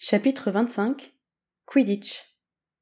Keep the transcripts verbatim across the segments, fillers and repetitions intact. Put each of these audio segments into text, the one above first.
Chapitre vingt-cinq. Quidditch.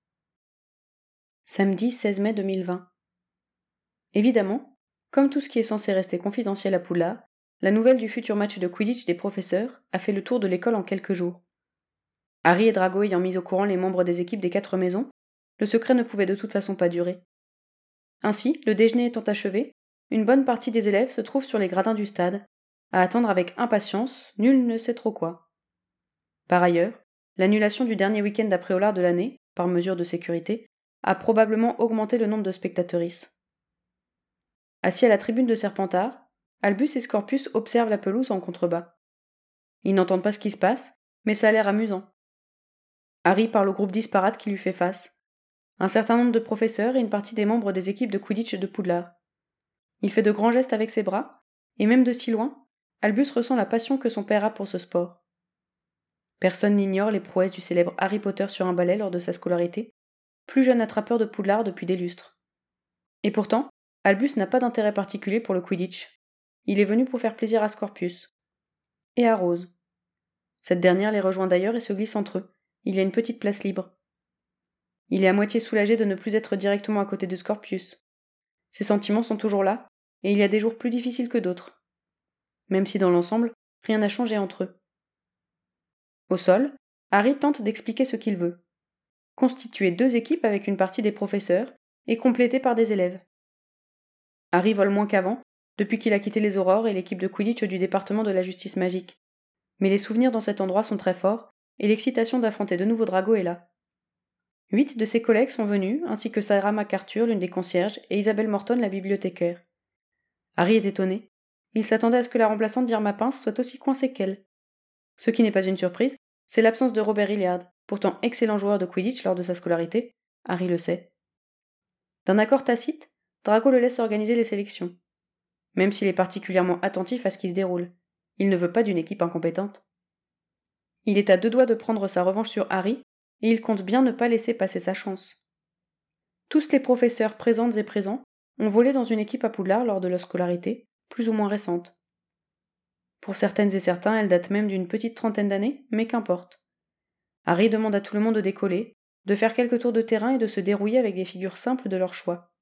Samedi seize mai deux mille vingt. Évidemment, comme tout ce qui est censé rester confidentiel à Poudlard, la nouvelle du futur match de Quidditch des professeurs a fait le tour de l'école en quelques jours. Harry et Drago ayant mis au courant les membres des équipes des quatre maisons, le secret ne pouvait de toute façon pas durer. Ainsi, le déjeuner étant achevé, une bonne partie des élèves se trouve sur les gradins du stade, à attendre avec impatience, nul ne sait trop quoi. Par ailleurs, l'annulation du dernier week-end d'après-Hollard de l'année, par mesure de sécurité, a probablement augmenté le nombre de spectateuristes. Assis à la tribune de Serpentard, Albus et Scorpius observent la pelouse en contrebas. Ils n'entendent pas ce qui se passe, mais ça a l'air amusant. Harry parle au groupe disparate qui lui fait face. Un certain nombre de professeurs et une partie des membres des équipes de Quidditch de Poudlard. Il fait de grands gestes avec ses bras, et même de si loin, Albus ressent la passion que son père a pour ce sport. Personne n'ignore les prouesses du célèbre Harry Potter sur un balai lors de sa scolarité, plus jeune attrapeur de Poudlard depuis des lustres. Et pourtant, Albus n'a pas d'intérêt particulier pour le Quidditch. Il est venu pour faire plaisir à Scorpius. Et à Rose. Cette dernière les rejoint d'ailleurs et se glisse entre eux. Il y a une petite place libre. Il est à moitié soulagé de ne plus être directement à côté de Scorpius. Ses sentiments sont toujours là, et il y a des jours plus difficiles que d'autres. Même si dans l'ensemble, rien n'a changé entre eux. Au sol, Harry tente d'expliquer ce qu'il veut. Constituer deux équipes avec une partie des professeurs et complétée par des élèves. Harry vole moins qu'avant, depuis qu'il a quitté les Aurores et l'équipe de Quidditch du département de la justice magique. Mais les souvenirs dans cet endroit sont très forts, et l'excitation d'affronter de nouveau Drago est là. Huit de ses collègues sont venus, ainsi que Sarah McArthur, l'une des concierges, et Isabelle Morton, la bibliothécaire. Harry est étonné. Il s'attendait à ce que la remplaçante d'Irma Pince soit aussi coincée qu'elle. Ce qui n'est pas une surprise, c'est l'absence de Robert Hilliard, pourtant excellent joueur de Quidditch lors de sa scolarité. Harry le sait. D'un accord tacite, Drago le laisse organiser les sélections. Même s'il est particulièrement attentif à ce qui se déroule. Il ne veut pas d'une équipe incompétente. Il est à deux doigts de prendre sa revanche sur Harry, et il compte bien ne pas laisser passer sa chance. Tous les professeurs présentes et présents ont volé dans une équipe à Poudlard lors de leur scolarité, plus ou moins récente. Pour certaines et certains, elle date même d'une petite trentaine d'années, mais qu'importe. Harry demande à tout le monde de décoller, de faire quelques tours de terrain et de se dérouiller avec des figures simples de leur choix.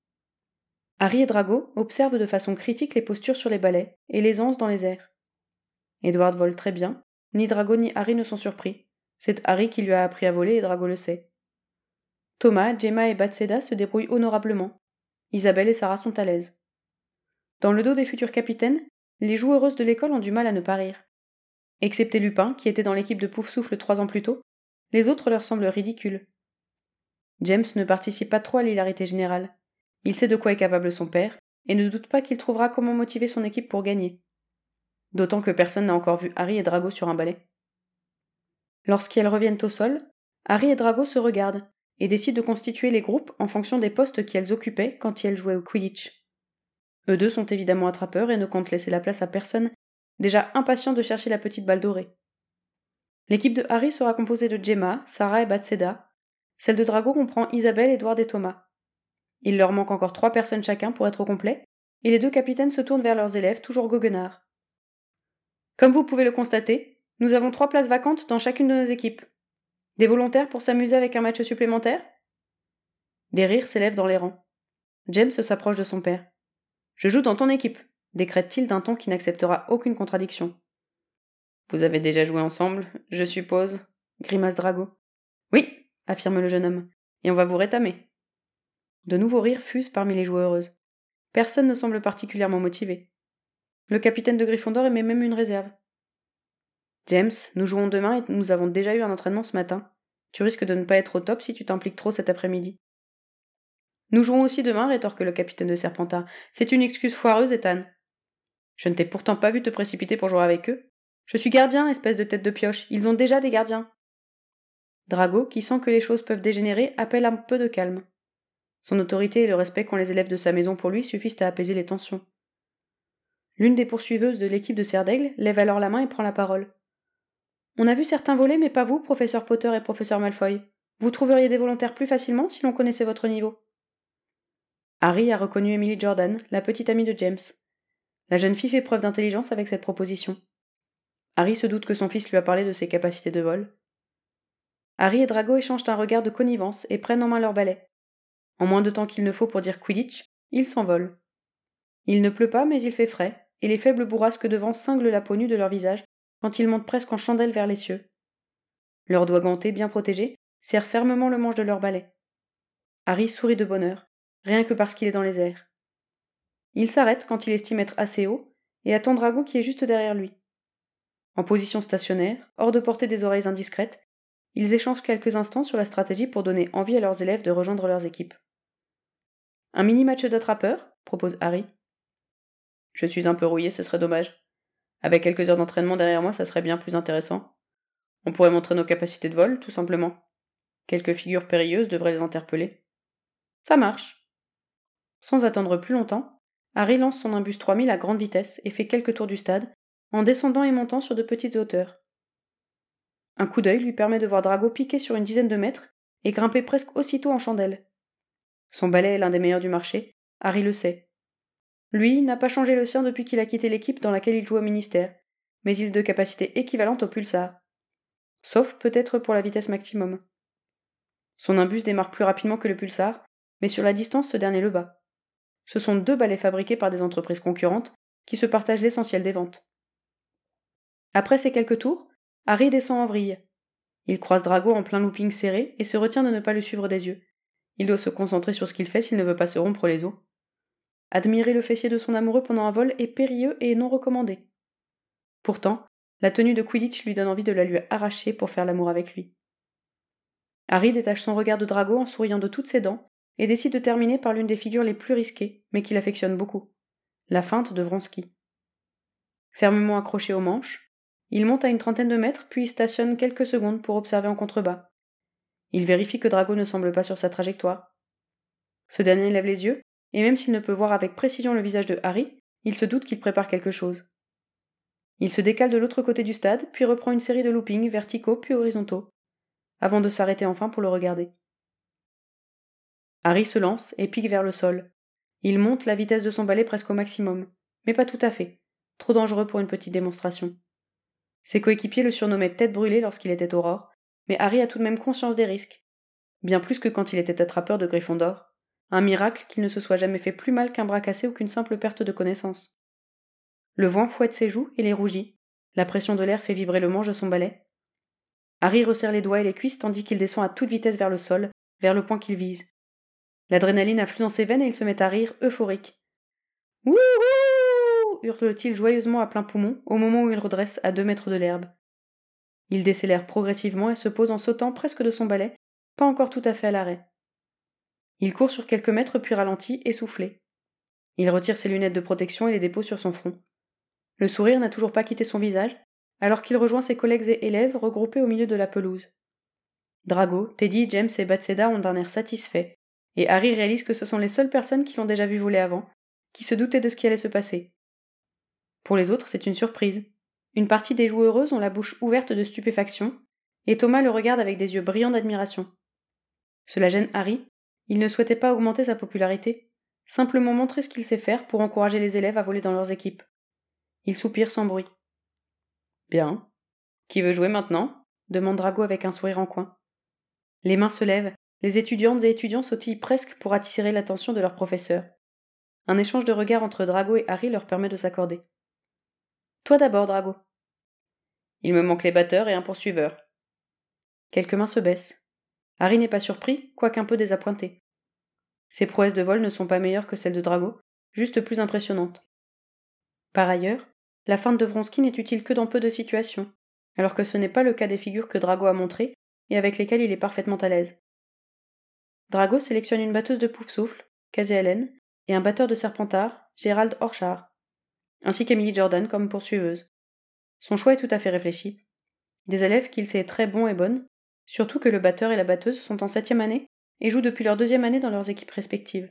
Harry et Drago observent de façon critique les postures sur les balais et les anses dans les airs. Edward vole très bien, ni Drago ni Harry ne sont surpris. C'est Harry qui lui a appris à voler et Drago le sait. Thomas, Gemma et Batseda se débrouillent honorablement. Isabelle et Sarah sont à l'aise. Dans le dos des futurs capitaines, les joueuses de l'école ont du mal à ne pas rire. Excepté Lupin, qui était dans l'équipe de Poufsouffle trois ans plus tôt, les autres leur semblent ridicules. James ne participe pas trop à l'hilarité générale. Il sait de quoi est capable son père, et ne doute pas qu'il trouvera comment motiver son équipe pour gagner. D'autant que personne n'a encore vu Harry et Drago sur un balai. Lorsqu'elles reviennent au sol, Harry et Drago se regardent, et décident de constituer les groupes en fonction des postes qu'elles occupaient quand elles jouaient au Quidditch. Eux deux sont évidemment attrapeurs et ne comptent laisser la place à personne, déjà impatient de chercher la petite balle dorée. L'équipe de Harry sera composée de Gemma, Sarah et Batseda. Celle de Drago comprend Isabelle, Edward et Thomas. Il leur manque encore trois personnes chacun pour être au complet, et les deux capitaines se tournent vers leurs élèves, toujours goguenards. Comme vous pouvez le constater, nous avons trois places vacantes dans chacune de nos équipes. Des volontaires pour s'amuser avec un match supplémentaire ? Des rires s'élèvent dans les rangs. James s'approche de son père. « Je joue dans ton équipe », décrète-t-il d'un ton qui n'acceptera aucune contradiction. « Vous avez déjà joué ensemble, je suppose » grimace Drago. « Oui », affirme le jeune homme, « et on va vous rétamer. » De nouveaux rires fusent parmi les joueuses. Personne ne semble particulièrement motivé. Le capitaine de Gryffondor émet même une réserve. « James, nous jouons demain et nous avons déjà eu un entraînement ce matin. Tu risques de ne pas être au top si tu t'impliques trop cet après-midi. » « Nous jouons aussi demain, rétorque le capitaine de Serpentard. C'est une excuse foireuse, Ethan. Je ne t'ai pourtant pas vu te précipiter pour jouer avec eux. Je suis gardien, espèce de tête de pioche. Ils ont déjà des gardiens. » Drago, qui sent que les choses peuvent dégénérer, appelle un peu de calme. Son autorité et le respect qu'ont les élèves de sa maison pour lui suffisent à apaiser les tensions. L'une des poursuiveuses de l'équipe de Serdaigle lève alors la main et prend la parole. « On a vu certains voler, mais pas vous, professeur Potter et professeur Malfoy. Vous trouveriez des volontaires plus facilement si l'on connaissait votre niveau. » Harry a reconnu Emily Jordan, la petite amie de James. La jeune fille fait preuve d'intelligence avec cette proposition. Harry se doute que son fils lui a parlé de ses capacités de vol. Harry et Drago échangent un regard de connivence et prennent en main leur balai. En moins de temps qu'il ne faut pour dire Quidditch, ils s'envolent. Il ne pleut pas, mais il fait frais, et les faibles bourrasques de vent cinglent la peau nue de leur visage quand ils montent presque en chandelle vers les cieux. Leurs doigts gantés, bien protégés, serrent fermement le manche de leur balai. Harry sourit de bonheur, rien que parce qu'il est dans les airs. Il s'arrête quand il estime être assez haut, et attend Drago qui est juste derrière lui. En position stationnaire, hors de portée des oreilles indiscrètes, ils échangent quelques instants sur la stratégie pour donner envie à leurs élèves de rejoindre leurs équipes. Un mini-match d'attrapeurs, propose Harry. Je suis un peu rouillé, ce serait dommage. Avec quelques heures d'entraînement derrière moi, ça serait bien plus intéressant. On pourrait montrer nos capacités de vol, tout simplement. Quelques figures périlleuses devraient les interpeller. Ça marche. Sans attendre plus longtemps, Harry lance son imbus trois mille à grande vitesse et fait quelques tours du stade, en descendant et montant sur de petites hauteurs. Un coup d'œil lui permet de voir Drago piquer sur une dizaine de mètres et grimper presque aussitôt en chandelle. Son balai est l'un des meilleurs du marché, Harry le sait. Lui n'a pas changé le sien depuis qu'il a quitté l'équipe dans laquelle il joue au ministère, mais il est de capacité équivalente au pulsar. Sauf peut-être pour la vitesse maximum. Son imbus démarre plus rapidement que le pulsar, mais sur la distance ce dernier le bat. Ce sont deux balais fabriqués par des entreprises concurrentes qui se partagent l'essentiel des ventes. Après ces quelques tours, Harry descend en vrille. Il croise Drago en plein looping serré et se retient de ne pas le suivre des yeux. Il doit se concentrer sur ce qu'il fait s'il ne veut pas se rompre les os. Admirer le fessier de son amoureux pendant un vol est périlleux et non recommandé. Pourtant, la tenue de Quidditch lui donne envie de la lui arracher pour faire l'amour avec lui. Harry détache son regard de Drago en souriant de toutes ses dents et décide de terminer par l'une des figures les plus risquées, mais qu'il affectionne beaucoup, la feinte de Vronsky. Fermement accroché aux manches, il monte à une trentaine de mètres puis stationne quelques secondes pour observer en contrebas. Il vérifie que Drago ne semble pas sur sa trajectoire. Ce dernier lève les yeux, et même s'il ne peut voir avec précision le visage de Harry, il se doute qu'il prépare quelque chose. Il se décale de l'autre côté du stade, puis reprend une série de loopings verticaux puis horizontaux, avant de s'arrêter enfin pour le regarder. Harry se lance et pique vers le sol. Il monte la vitesse de son balai presque au maximum, mais pas tout à fait, trop dangereux pour une petite démonstration. Ses coéquipiers le surnommaient tête brûlée lorsqu'il était aurore, mais Harry a tout de même conscience des risques, bien plus que quand il était attrapeur de Gryffondor. Un miracle qu'il ne se soit jamais fait plus mal qu'un bras cassé ou qu'une simple perte de connaissance. Le vent fouette ses joues et les rougit. La pression de l'air fait vibrer le manche de son balai. Harry resserre les doigts et les cuisses tandis qu'il descend à toute vitesse vers le sol, vers le point qu'il vise. L'adrénaline afflue dans ses veines et il se met à rire, euphorique. « Wouhou » hurle-t-il joyeusement à plein poumon au moment où il redresse à deux mètres de l'herbe. Il décélère progressivement et se pose en sautant presque de son balai, pas encore tout à fait à l'arrêt. Il court sur quelques mètres puis ralentit, essoufflé. Il retire ses lunettes de protection et les dépose sur son front. Le sourire n'a toujours pas quitté son visage, alors qu'il rejoint ses collègues et élèves regroupés au milieu de la pelouse. Drago, Teddy, James et Batseda ont un air satisfait, et Harry réalise que ce sont les seules personnes qui l'ont déjà vu voler avant, qui se doutaient de ce qui allait se passer. Pour les autres, c'est une surprise. Une partie des joueuses ont la bouche ouverte de stupéfaction, et Thomas le regarde avec des yeux brillants d'admiration. Cela gêne Harry. Il ne souhaitait pas augmenter sa popularité, simplement montrer ce qu'il sait faire pour encourager les élèves à voler dans leurs équipes. Il soupire sans bruit. Bien. Qui veut jouer maintenant ? Demande Drago avec un sourire en coin. Les mains se lèvent, les étudiantes et étudiants sautillent presque pour attirer l'attention de leur professeur. Un échange de regards entre Drago et Harry leur permet de s'accorder. Toi d'abord, Drago. Il me manque les batteurs et un poursuiveur. Quelques mains se baissent. Harry n'est pas surpris, quoique un peu désappointé. Ses prouesses de vol ne sont pas meilleures que celles de Drago, juste plus impressionnantes. Par ailleurs, la feinte de Vronsky n'est utile que dans peu de situations, alors que ce n'est pas le cas des figures que Drago a montrées et avec lesquelles il est parfaitement à l'aise. Drago sélectionne une batteuse de Poufsouffle, Casey Allen, et un batteur de Serpentard, Gérald Orchard, ainsi qu'Emily Jordan comme poursuiveuse. Son choix est tout à fait réfléchi. Des élèves qu'il sait très bons et bonnes, surtout que le batteur et la batteuse sont en septième année et jouent depuis leur deuxième année dans leurs équipes respectives.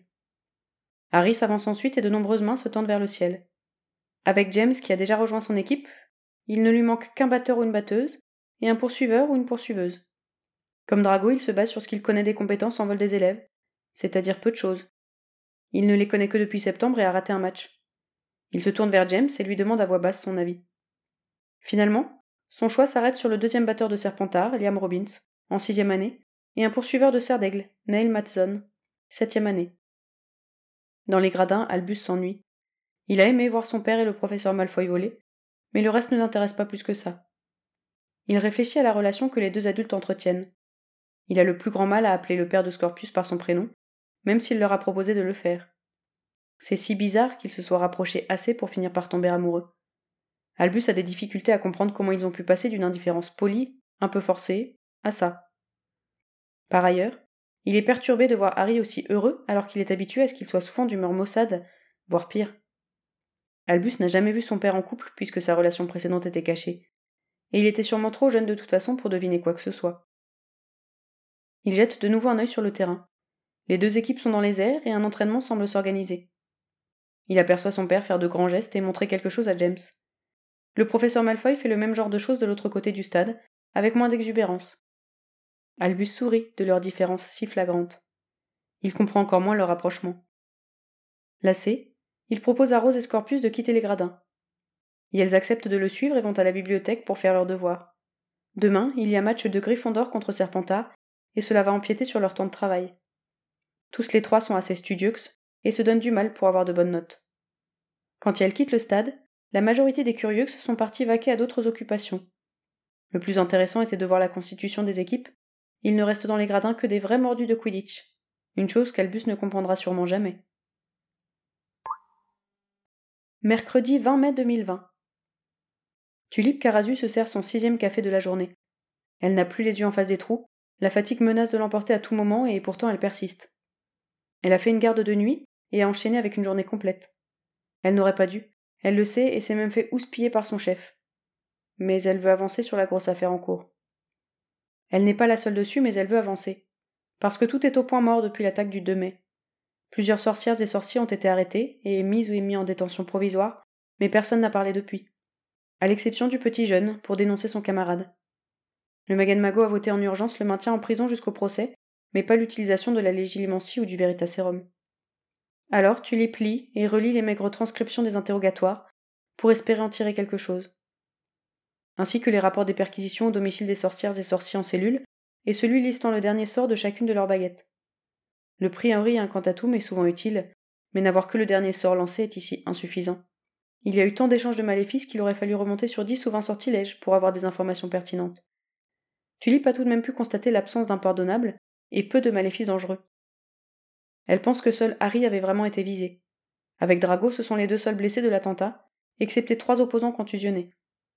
Harry s'avance ensuite et de nombreuses mains se tendent vers le ciel. Avec James qui a déjà rejoint son équipe, il ne lui manque qu'un batteur ou une batteuse, et un poursuiveur ou une poursuiveuse. Comme Drago, il se base sur ce qu'il connaît des compétences en vol des élèves, c'est-à-dire peu de choses. Il ne les connaît que depuis septembre et a raté un match. Il se tourne vers James et lui demande à voix basse son avis. Finalement, son choix s'arrête sur le deuxième batteur de Serpentard, Liam Robbins. en sixième année, et un poursuiveur de serre d'aigle, Neil Matson, septième année. Dans les gradins, Albus s'ennuie. Il a aimé voir son père et le professeur Malfoy voler, mais le reste ne l'intéresse pas plus que ça. Il réfléchit à la relation que les deux adultes entretiennent. Il a le plus grand mal à appeler le père de Scorpius par son prénom, même s'il leur a proposé de le faire. C'est si bizarre qu'ils se soient rapprochés assez pour finir par tomber amoureux. Albus a des difficultés à comprendre comment ils ont pu passer d'une indifférence polie, un peu forcée, à ça. Par ailleurs, il est perturbé de voir Harry aussi heureux alors qu'il est habitué à ce qu'il soit souvent d'humeur maussade, voire pire. Albus n'a jamais vu son père en couple puisque sa relation précédente était cachée, et il était sûrement trop jeune de toute façon pour deviner quoi que ce soit. Il jette de nouveau un œil sur le terrain. Les deux équipes sont dans les airs et un entraînement semble s'organiser. Il aperçoit son père faire de grands gestes et montrer quelque chose à James. Le professeur Malfoy fait le même genre de choses de l'autre côté du stade, avec moins d'exubérance. Albus sourit de leur différence si flagrante. Il comprend encore moins leur rapprochement. Lassé, il propose à Rose et Scorpius de quitter les gradins. Et elles acceptent de le suivre et vont à la bibliothèque pour faire leurs devoirs. Demain, il y a match de Gryffondor contre Serpentard, et cela va empiéter sur leur temps de travail. Tous les trois sont assez studieux et se donnent du mal pour avoir de bonnes notes. Quand elles quittent le stade, la majorité des curieux sont partis vaquer à d'autres occupations. Le plus intéressant était de voir la constitution des équipes. Il ne reste dans les gradins que des vrais mordus de Quidditch, une chose qu'Albus ne comprendra sûrement jamais. Mercredi vingt mai deux mille vingt. Tulipe Carazu se sert son sixième café de la journée. Elle n'a plus les yeux en face des trous, la fatigue menace de l'emporter à tout moment et pourtant elle persiste. Elle a fait une garde de nuit et a enchaîné avec une journée complète. Elle n'aurait pas dû, elle le sait et s'est même fait houspiller par son chef. Mais elle veut avancer sur la grosse affaire en cours. Elle n'est pas la seule dessus, mais elle veut avancer. Parce que tout est au point mort depuis l'attaque du deux mai. Plusieurs sorcières et sorciers ont été arrêtés et mis ou mis en détention provisoire, mais personne n'a parlé depuis. À l'exception du petit jeune, pour dénoncer son camarade. Le Magan Mago a voté en urgence le maintien en prison jusqu'au procès, mais pas l'utilisation de la légilimencie ou du Veritaserum. Alors Tulipe lit et relit les maigres transcriptions des interrogatoires, pour espérer en tirer quelque chose. Ainsi que les rapports des perquisitions au domicile des sorcières et sorciers en cellule, et celui listant le dernier sort de chacune de leurs baguettes. Le priori incantatum est souvent utile, mais n'avoir que le dernier sort lancé est ici insuffisant. Il y a eu tant d'échanges de maléfices qu'il aurait fallu remonter sur dix ou vingt sortilèges pour avoir des informations pertinentes. Tulipe a tout de même pu constater l'absence d'impardonnable et peu de maléfices dangereux. Elle pense que seul Harry avait vraiment été visé. Avec Drago, ce sont les deux seuls blessés de l'attentat, excepté trois opposants contusionnés.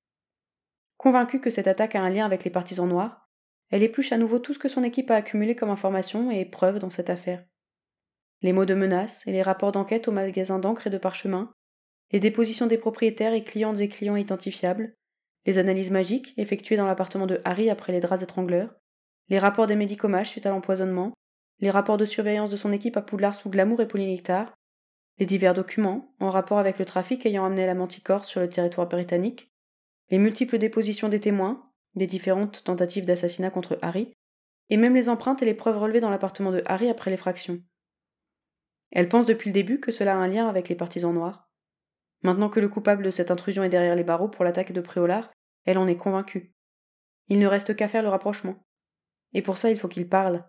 Convaincue que cette attaque a un lien avec les partisans noirs, elle épluche à nouveau tout ce que son équipe a accumulé comme informations et preuves dans cette affaire. Les mots de menace et les rapports d'enquête au magasin d'encre et de parchemin, les dépositions des propriétaires et clientes et clients identifiables, les analyses magiques effectuées dans l'appartement de Harry après les draps étrangleurs, les rapports des médicomages suite à l'empoisonnement, les rapports de surveillance de son équipe à Poudlard sous Glamour et Polynectar, les divers documents en rapport avec le trafic ayant amené la Manticore sur le territoire britannique, les multiples dépositions des témoins, des différentes tentatives d'assassinat contre Harry, et même les empreintes et les preuves relevées dans l'appartement de Harry après l'effraction. Elle pense depuis le début que cela a un lien avec les partisans noirs. Maintenant que le coupable de cette intrusion est derrière les barreaux pour l'attaque de Préolard, elle en est convaincue. Il ne reste qu'à faire le rapprochement. Et pour ça, il faut qu'il parle.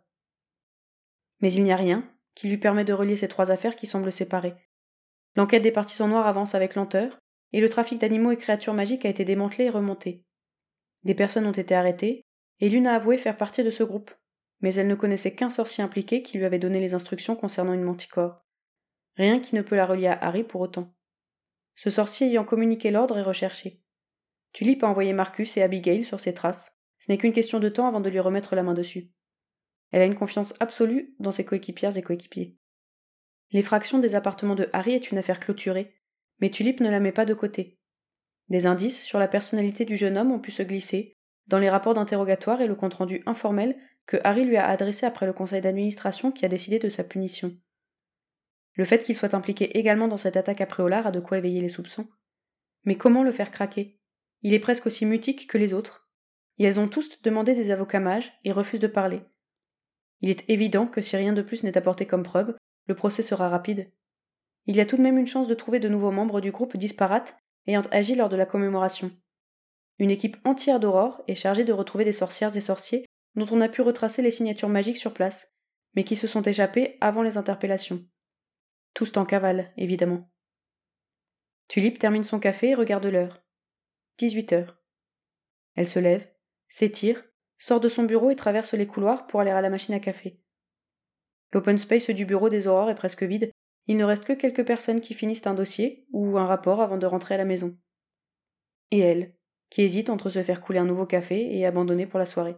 Mais il n'y a rien qui lui permet de relier ces trois affaires qui semblent séparées. L'enquête des partisans noirs avance avec lenteur, et le trafic d'animaux et créatures magiques a été démantelé et remonté. Des personnes ont été arrêtées, et l'une a avoué faire partie de ce groupe, mais elle ne connaissait qu'un sorcier impliqué qui lui avait donné les instructions concernant une manticore. Rien qui ne peut la relier à Harry pour autant. Ce sorcier ayant communiqué l'ordre est recherché. Tulipe a envoyé Marcus et Abigail sur ses traces. Ce n'est qu'une question de temps avant de lui remettre la main dessus. Elle a une confiance absolue dans ses coéquipières et coéquipiers. L'effraction des appartements de Harry est une affaire clôturée, mais Tulipe ne la met pas de côté. Des indices sur la personnalité du jeune homme ont pu se glisser dans les rapports d'interrogatoire et le compte-rendu informel que Harry lui a adressé après le conseil d'administration qui a décidé de sa punition. Le fait qu'il soit impliqué également dans cette attaque à Préolard a de quoi éveiller les soupçons. Mais comment le faire craquer ? Il est presque aussi mutique que les autres. Et elles ont tous demandé des avocats mages et refusent de parler. Il est évident que si rien de plus n'est apporté comme preuve, le procès sera rapide. Il y a tout de même une chance de trouver de nouveaux membres du groupe disparate ayant agi lors de la commémoration. Une équipe entière d'Aurore est chargée de retrouver des sorcières et sorciers dont on a pu retracer les signatures magiques sur place, mais qui se sont échappées avant les interpellations. Tous en cavale, évidemment. Tulip termine son café et regarde l'heure. dix-huit heures. Elle se lève, s'étire, sort de son bureau et traverse les couloirs pour aller à la machine à café. L'open space du bureau des Aurores est presque vide, il ne reste que quelques personnes qui finissent un dossier ou un rapport avant de rentrer à la maison. Et elle, qui hésite entre se faire couler un nouveau café et abandonner pour la soirée.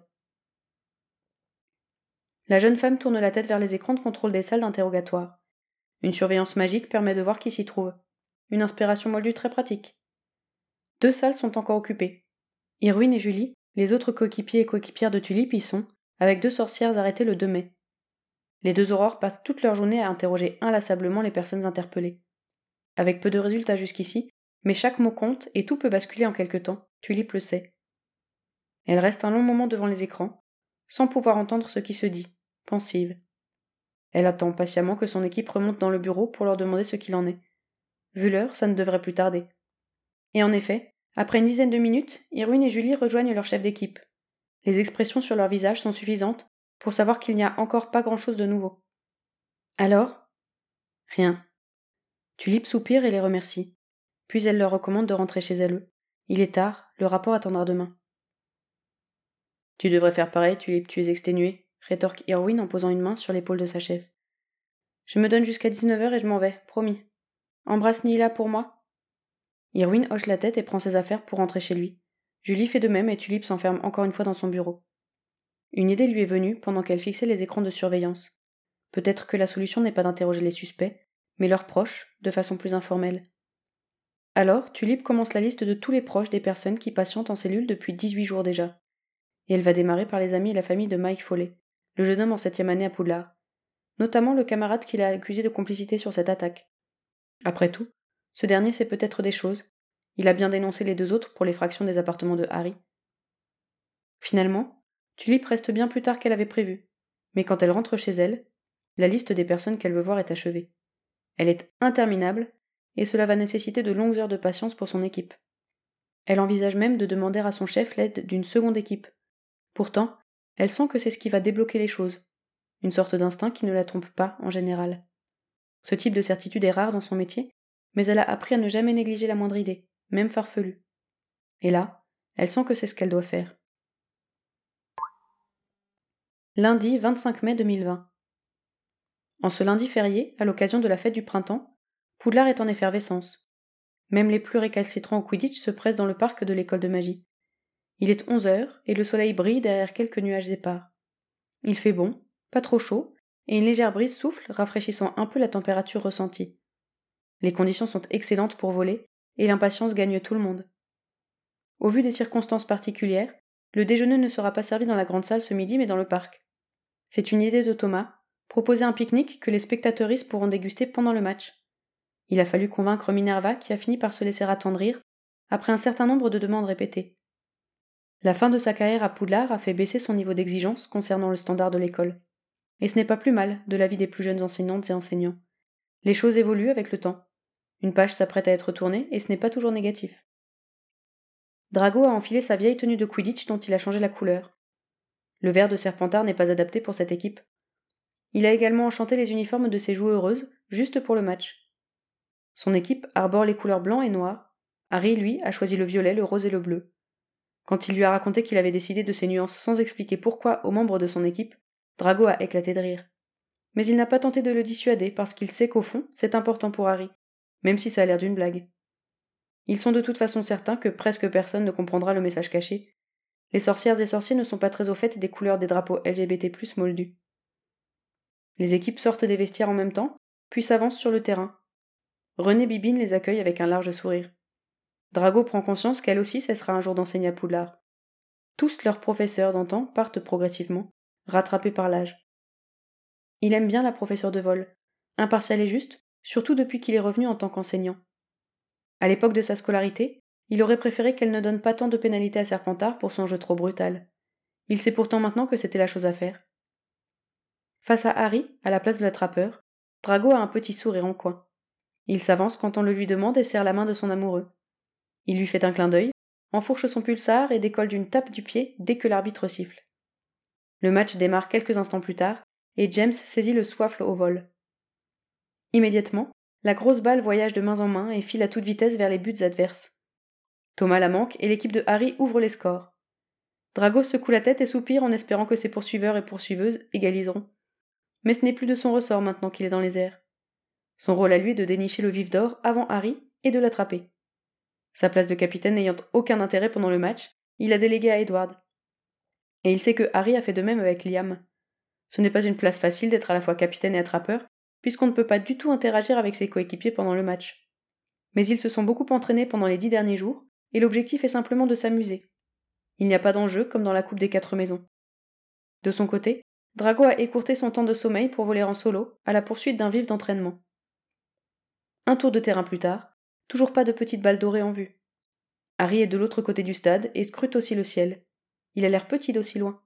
La jeune femme tourne la tête vers les écrans de contrôle des salles d'interrogatoire. Une surveillance magique permet de voir qui s'y trouve. Une inspiration moldue très pratique. Deux salles sont encore occupées. Irwin et Julie, les autres coéquipiers et coéquipières de Tulip, y sont, avec deux sorcières arrêtées le deux mai. Les deux Aurores passent toute leur journée à interroger inlassablement les personnes interpellées. Avec peu de résultats jusqu'ici, mais chaque mot compte et tout peut basculer en quelque temps, Tulip le sait. Elle reste un long moment devant les écrans, sans pouvoir entendre ce qui se dit, pensive. Elle attend patiemment que son équipe remonte dans le bureau pour leur demander ce qu'il en est. Vu l'heure, ça ne devrait plus tarder. Et en effet, après une dizaine de minutes, Irwin et Julie rejoignent leur chef d'équipe. Les expressions sur leur visage sont suffisantes pour savoir qu'il n'y a encore pas grand-chose de nouveau. Alors ? Rien. Tulip soupire et les remercie. Puis elle leur recommande de rentrer chez elle. Il est tard, le rapport attendra demain. Tu devrais faire pareil, Tulip, tu es exténuée, rétorque Irwin en posant une main sur l'épaule de sa chef. Je me donne jusqu'à dix-neuf heures et je m'en vais, promis. Embrasse Nila pour moi. Irwin hoche la tête et prend ses affaires pour rentrer chez lui. Julie fait de même et Tulip s'enferme encore une fois dans son bureau. Une idée lui est venue pendant qu'elle fixait les écrans de surveillance. Peut-être que la solution n'est pas d'interroger les suspects, mais leurs proches, de façon plus informelle. Alors, Tulip commence la liste de tous les proches des personnes qui patientent en cellule depuis dix-huit jours déjà. Et elle va démarrer par les amis et la famille de Mike Foley, le jeune homme en septième année à Poudlard. Notamment le camarade qui l'a accusé de complicité sur cette attaque. Après tout, ce dernier sait peut-être des choses. Il a bien dénoncé les deux autres pour l'effraction des appartements de Harry. Finalement, Tulip reste bien plus tard qu'elle avait prévu. Mais quand elle rentre chez elle, la liste des personnes qu'elle veut voir est achevée. Elle est interminable, et cela va nécessiter de longues heures de patience pour son équipe. Elle envisage même de demander à son chef l'aide d'une seconde équipe. Pourtant, elle sent que c'est ce qui va débloquer les choses. Une sorte d'instinct qui ne la trompe pas en général. Ce type de certitude est rare dans son métier, mais elle a appris à ne jamais négliger la moindre idée, même farfelue. Et là, elle sent que c'est ce qu'elle doit faire. Lundi vingt-cinq mai deux mille vingt. En ce lundi férié, à l'occasion de la fête du printemps, Poudlard est en effervescence. Même les plus récalcitrants au Quidditch se pressent dans le parc de l'école de magie. Il est onze heures et le soleil brille derrière quelques nuages épars. Il fait bon, pas trop chaud, et une légère brise souffle, rafraîchissant un peu la température ressentie. Les conditions sont excellentes pour voler, et l'impatience gagne tout le monde. Au vu des circonstances particulières, le déjeuner ne sera pas servi dans la grande salle ce midi, mais dans le parc. C'est une idée de Thomas, proposer un pique-nique que les spectateuristes pourront déguster pendant le match. Il a fallu convaincre Minerva qui a fini par se laisser attendrir, après un certain nombre de demandes répétées. La fin de sa carrière à Poudlard a fait baisser son niveau d'exigence concernant le standard de l'école. Et ce n'est pas plus mal de l'avis des plus jeunes enseignantes et enseignants. Les choses évoluent avec le temps. Une page s'apprête à être tournée et ce n'est pas toujours négatif. Drago a enfilé sa vieille tenue de Quidditch dont il a changé la couleur. Le vert de Serpentard n'est pas adapté pour cette équipe. Il a également enchanté les uniformes de ses joueuses, juste pour le match. Son équipe arbore les couleurs blanc et noir. Harry, lui, a choisi le violet, le rose et le bleu. Quand il lui a raconté qu'il avait décidé de ces nuances sans expliquer pourquoi aux membres de son équipe, Drago a éclaté de rire. Mais il n'a pas tenté de le dissuader parce qu'il sait qu'au fond, c'est important pour Harry, même si ça a l'air d'une blague. Ils sont de toute façon certains que presque personne ne comprendra le message caché. Les sorcières et sorciers ne sont pas très au fait des couleurs des drapeaux L G B T plus, moldus. Les équipes sortent des vestiaires en même temps, puis s'avancent sur le terrain. René Bibine les accueille avec un large sourire. Drago prend conscience qu'elle aussi cessera un jour d'enseigner à Poudlard. Tous leurs professeurs d'antan partent progressivement, rattrapés par l'âge. Il aime bien la professeure de vol, impartiale et juste, surtout depuis qu'il est revenu en tant qu'enseignant. À l'époque de sa scolarité, il aurait préféré qu'elle ne donne pas tant de pénalités à Serpentard pour son jeu trop brutal. Il sait pourtant maintenant que c'était la chose à faire. Face à Harry, à la place de l'attrapeur, Drago a un petit sourire en coin. Il s'avance quand on le lui demande et serre la main de son amoureux. Il lui fait un clin d'œil, enfourche son pulsar et décolle d'une tape du pied dès que l'arbitre siffle. Le match démarre quelques instants plus tard, et James saisit le soifle au vol. Immédiatement, la grosse balle voyage de main en main et file à toute vitesse vers les buts adverses. Thomas la manque et l'équipe de Harry ouvre les scores. Drago secoue la tête et soupire en espérant que ses poursuiveurs et poursuiveuses égaliseront. Mais ce n'est plus de son ressort maintenant qu'il est dans les airs. Son rôle à lui est de dénicher le vif d'or avant Harry et de l'attraper. Sa place de capitaine n'ayant aucun intérêt pendant le match, il a délégué à Edward. Et il sait que Harry a fait de même avec Liam. Ce n'est pas une place facile d'être à la fois capitaine et attrapeur, puisqu'on ne peut pas du tout interagir avec ses coéquipiers pendant le match. Mais ils se sont beaucoup entraînés pendant les dix derniers jours, et l'objectif est simplement de s'amuser. Il n'y a pas d'enjeu comme dans la Coupe des Quatre Maisons. De son côté, Drago a écourté son temps de sommeil pour voler en solo, à la poursuite d'un vif d'entraînement. Un tour de terrain plus tard, toujours pas de petite balle dorée en vue. Harry est de l'autre côté du stade et scrute aussi le ciel. Il a l'air petit d'aussi loin.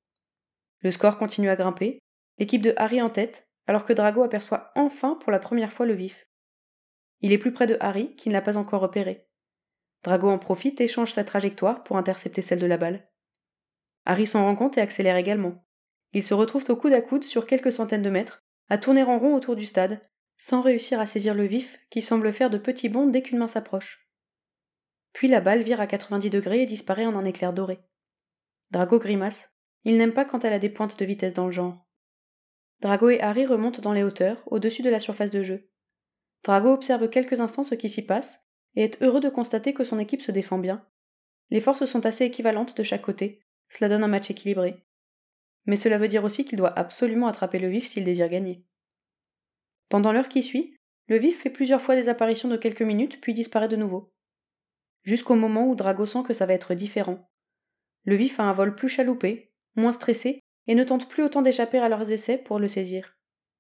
Le score continue à grimper, l'équipe de Harry en tête, alors que Drago aperçoit enfin pour la première fois le vif. Il est plus près de Harry, qui ne l'a pas encore repéré. Drago en profite et change sa trajectoire pour intercepter celle de la balle. Harry s'en rend compte et accélère également. Ils se retrouvent au coude à coude sur quelques centaines de mètres, à tourner en rond autour du stade, sans réussir à saisir le vif qui semble faire de petits bonds dès qu'une main s'approche. Puis la balle vire à quatre-vingt-dix degrés et disparaît en un éclair doré. Drago grimace. Il n'aime pas quand elle a des pointes de vitesse dans le genre. Drago et Harry remontent dans les hauteurs, au-dessus de la surface de jeu. Drago observe quelques instants ce qui s'y passe, et est heureux de constater que son équipe se défend bien. Les forces sont assez équivalentes de chaque côté, cela donne un match équilibré. Mais cela veut dire aussi qu'il doit absolument attraper le vif s'il désire gagner. Pendant l'heure qui suit, le vif fait plusieurs fois des apparitions de quelques minutes, puis disparaît de nouveau. Jusqu'au moment où Drago sent que ça va être différent. Le vif a un vol plus chaloupé, moins stressé, et ne tente plus autant d'échapper à leurs essais pour le saisir.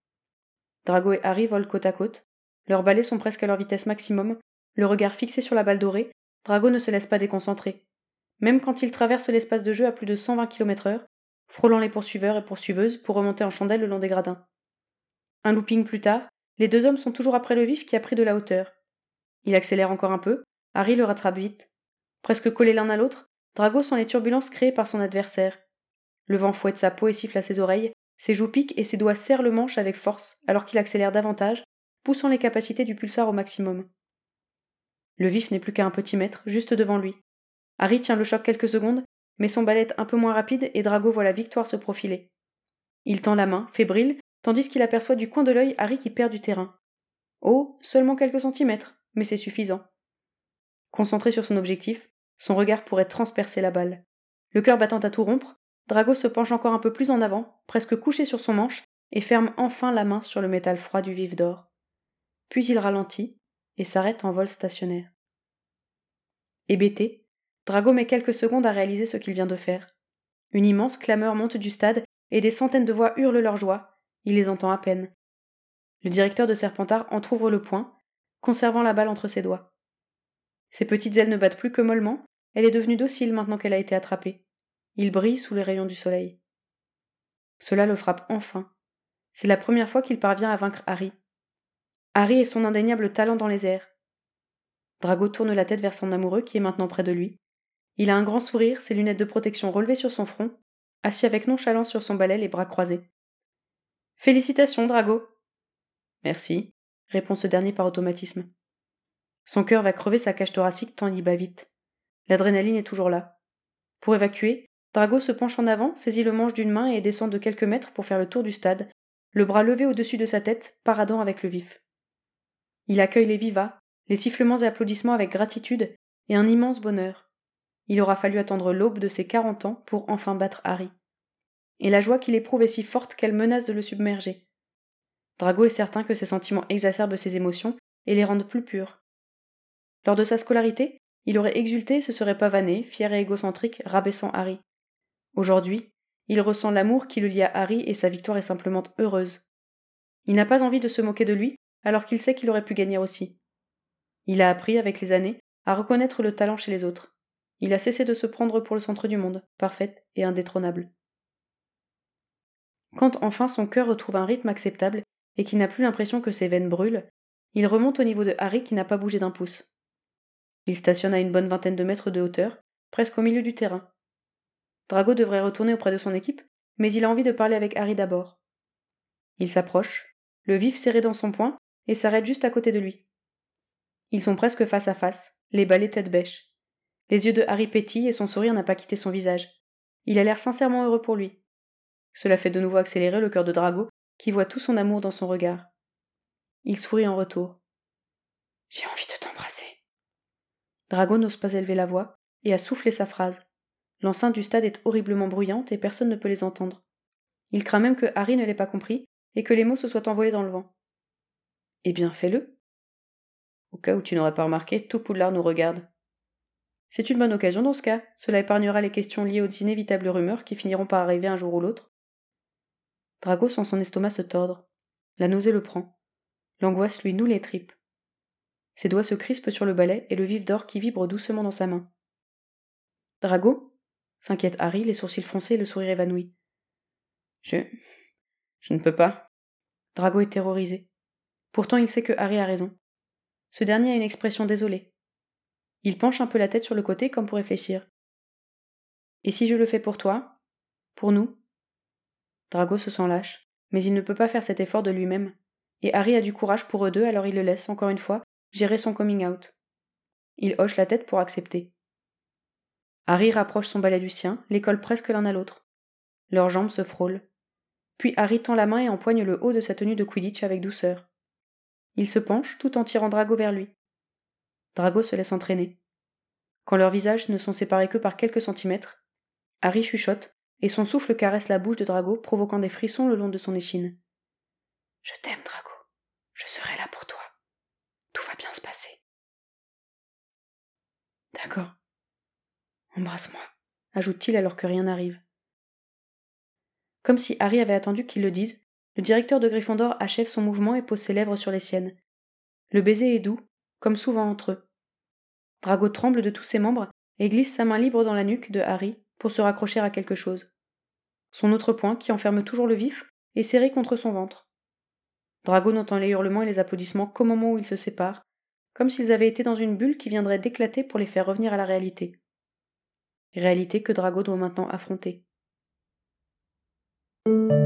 Drago et Harry volent côte à côte. Leurs balais sont presque à leur vitesse maximum, le regard fixé sur la balle dorée, Drago ne se laisse pas déconcentrer. Même quand il traverse l'espace de jeu à plus de cent vingt kilomètres heure, frôlant les poursuiveurs et poursuiveuses pour remonter en chandelle le long des gradins. Un looping plus tard, les deux hommes sont toujours après le vif qui a pris de la hauteur. Il accélère encore un peu, Harry le rattrape vite. Presque collés l'un à l'autre, Drago sent les turbulences créées par son adversaire. Le vent fouette sa peau et siffle à ses oreilles, ses joues piquent et ses doigts serrent le manche avec force alors qu'il accélère davantage, poussant les capacités du pulsar au maximum. Le vif n'est plus qu'à un petit mètre, juste devant lui. Harry tient le choc quelques secondes, mais son balai est un peu moins rapide et Drago voit la victoire se profiler. Il tend la main, fébrile, tandis qu'il aperçoit du coin de l'œil Harry qui perd du terrain. Oh, seulement quelques centimètres, mais c'est suffisant. Concentré sur son objectif, son regard pourrait transpercer la balle. Le cœur battant à tout rompre, Drago se penche encore un peu plus en avant, presque couché sur son manche, et ferme enfin la main sur le métal froid du vif d'or. Puis il ralentit et s'arrête en vol stationnaire. Hébété, Drago met quelques secondes à réaliser ce qu'il vient de faire. Une immense clameur monte du stade et des centaines de voix hurlent leur joie. Il les entend à peine. Le directeur de Serpentard entr'ouvre le poing, conservant la balle entre ses doigts. Ses petites ailes ne battent plus que mollement, elle est devenue docile maintenant qu'elle a été attrapée. Il brille sous les rayons du soleil. Cela le frappe enfin. C'est la première fois qu'il parvient à vaincre Harry. Harry est son indéniable talent dans les airs. Drago tourne la tête vers son amoureux qui est maintenant près de lui. Il a un grand sourire, ses lunettes de protection relevées sur son front, assis avec nonchalance sur son balai, les bras croisés. « Félicitations, Drago !»« Merci », répond ce dernier par automatisme. Son cœur va crever sa cage thoracique tant il bat vite. L'adrénaline est toujours là. Pour évacuer, Drago se penche en avant, saisit le manche d'une main et descend de quelques mètres pour faire le tour du stade, le bras levé au-dessus de sa tête, paradant avec le vif. Il accueille les vivas, les sifflements et applaudissements avec gratitude et un immense bonheur. Il aura fallu attendre l'aube de ses quarante ans pour enfin battre Harry. Et la joie qu'il éprouve est si forte qu'elle menace de le submerger. Drago est certain que ses sentiments exacerbent ses émotions et les rendent plus pures. Lors de sa scolarité, il aurait exulté et se serait pavané, fier et égocentrique, rabaissant Harry. Aujourd'hui, il ressent l'amour qui le lie à Harry et sa victoire est simplement heureuse. Il n'a pas envie de se moquer de lui, alors qu'il sait qu'il aurait pu gagner aussi. Il a appris, avec les années, à reconnaître le talent chez les autres. Il a cessé de se prendre pour le centre du monde, parfaite et indétrônable. Quand enfin son cœur retrouve un rythme acceptable et qu'il n'a plus l'impression que ses veines brûlent, il remonte au niveau de Harry qui n'a pas bougé d'un pouce. Il stationne à une bonne vingtaine de mètres de hauteur, presque au milieu du terrain. Drago devrait retourner auprès de son équipe, mais il a envie de parler avec Harry d'abord. Il s'approche, le vif serré dans son poing, et s'arrête juste à côté de lui. Ils sont presque face à face, les balais tête bêche. Les yeux de Harry pétillent et son sourire n'a pas quitté son visage. Il a l'air sincèrement heureux pour lui. Cela fait de nouveau accélérer le cœur de Drago, qui voit tout son amour dans son regard. Il sourit en retour. « J'ai envie de t'embrasser. » Drago n'ose pas élever la voix et a soufflé sa phrase. L'enceinte du stade est horriblement bruyante et personne ne peut les entendre. Il craint même que Harry ne l'ait pas compris et que les mots se soient envolés dans le vent. « Eh bien, fais-le. » Au cas où tu n'aurais pas remarqué, tout Poudlard nous regarde. C'est une bonne occasion dans ce cas, cela épargnera les questions liées aux inévitables rumeurs qui finiront par arriver un jour ou l'autre. Drago sent son estomac se tordre. La nausée le prend. L'angoisse lui noue les tripes. Ses doigts se crispent sur le balai et le vif d'or qui vibre doucement dans sa main. « Drago ?» s'inquiète Harry, les sourcils froncés et le sourire évanoui. « Je... je ne peux pas. » Drago est terrorisé. Pourtant il sait que Harry a raison. Ce dernier a une expression désolée. Il penche un peu la tête sur le côté comme pour réfléchir. « Et si je le fais pour toi ? Pour nous ?» Drago se sent lâche, mais il ne peut pas faire cet effort de lui-même, et Harry a du courage pour eux deux, alors il le laisse, encore une fois, gérer son coming out. Il hoche la tête pour accepter. Harry rapproche son balai du sien, les colle presque l'un à l'autre. Leurs jambes se frôlent. Puis Harry tend la main et empoigne le haut de sa tenue de Quidditch avec douceur. Il se penche tout en tirant Drago vers lui. Drago se laisse entraîner. Quand leurs visages ne sont séparés que par quelques centimètres, Harry chuchote et son souffle caresse la bouche de Drago, provoquant des frissons le long de son échine. « Je t'aime, Drago. Je serai là pour toi. Tout va bien se passer. »« D'accord. Embrasse-moi, » ajoute-t-il alors que rien n'arrive. Comme si Harry avait attendu qu'il le dise, le directeur de Gryffondor achève son mouvement et pose ses lèvres sur les siennes. Le baiser est doux, comme souvent entre eux. Drago tremble de tous ses membres et glisse sa main libre dans la nuque de Harry pour se raccrocher à quelque chose. Son autre poing, qui enferme toujours le vif, est serré contre son ventre. Drago n'entend les hurlements et les applaudissements qu'au moment où ils se séparent, comme s'ils avaient été dans une bulle qui viendrait d'éclater pour les faire revenir à la réalité. Réalité que Drago doit maintenant affronter.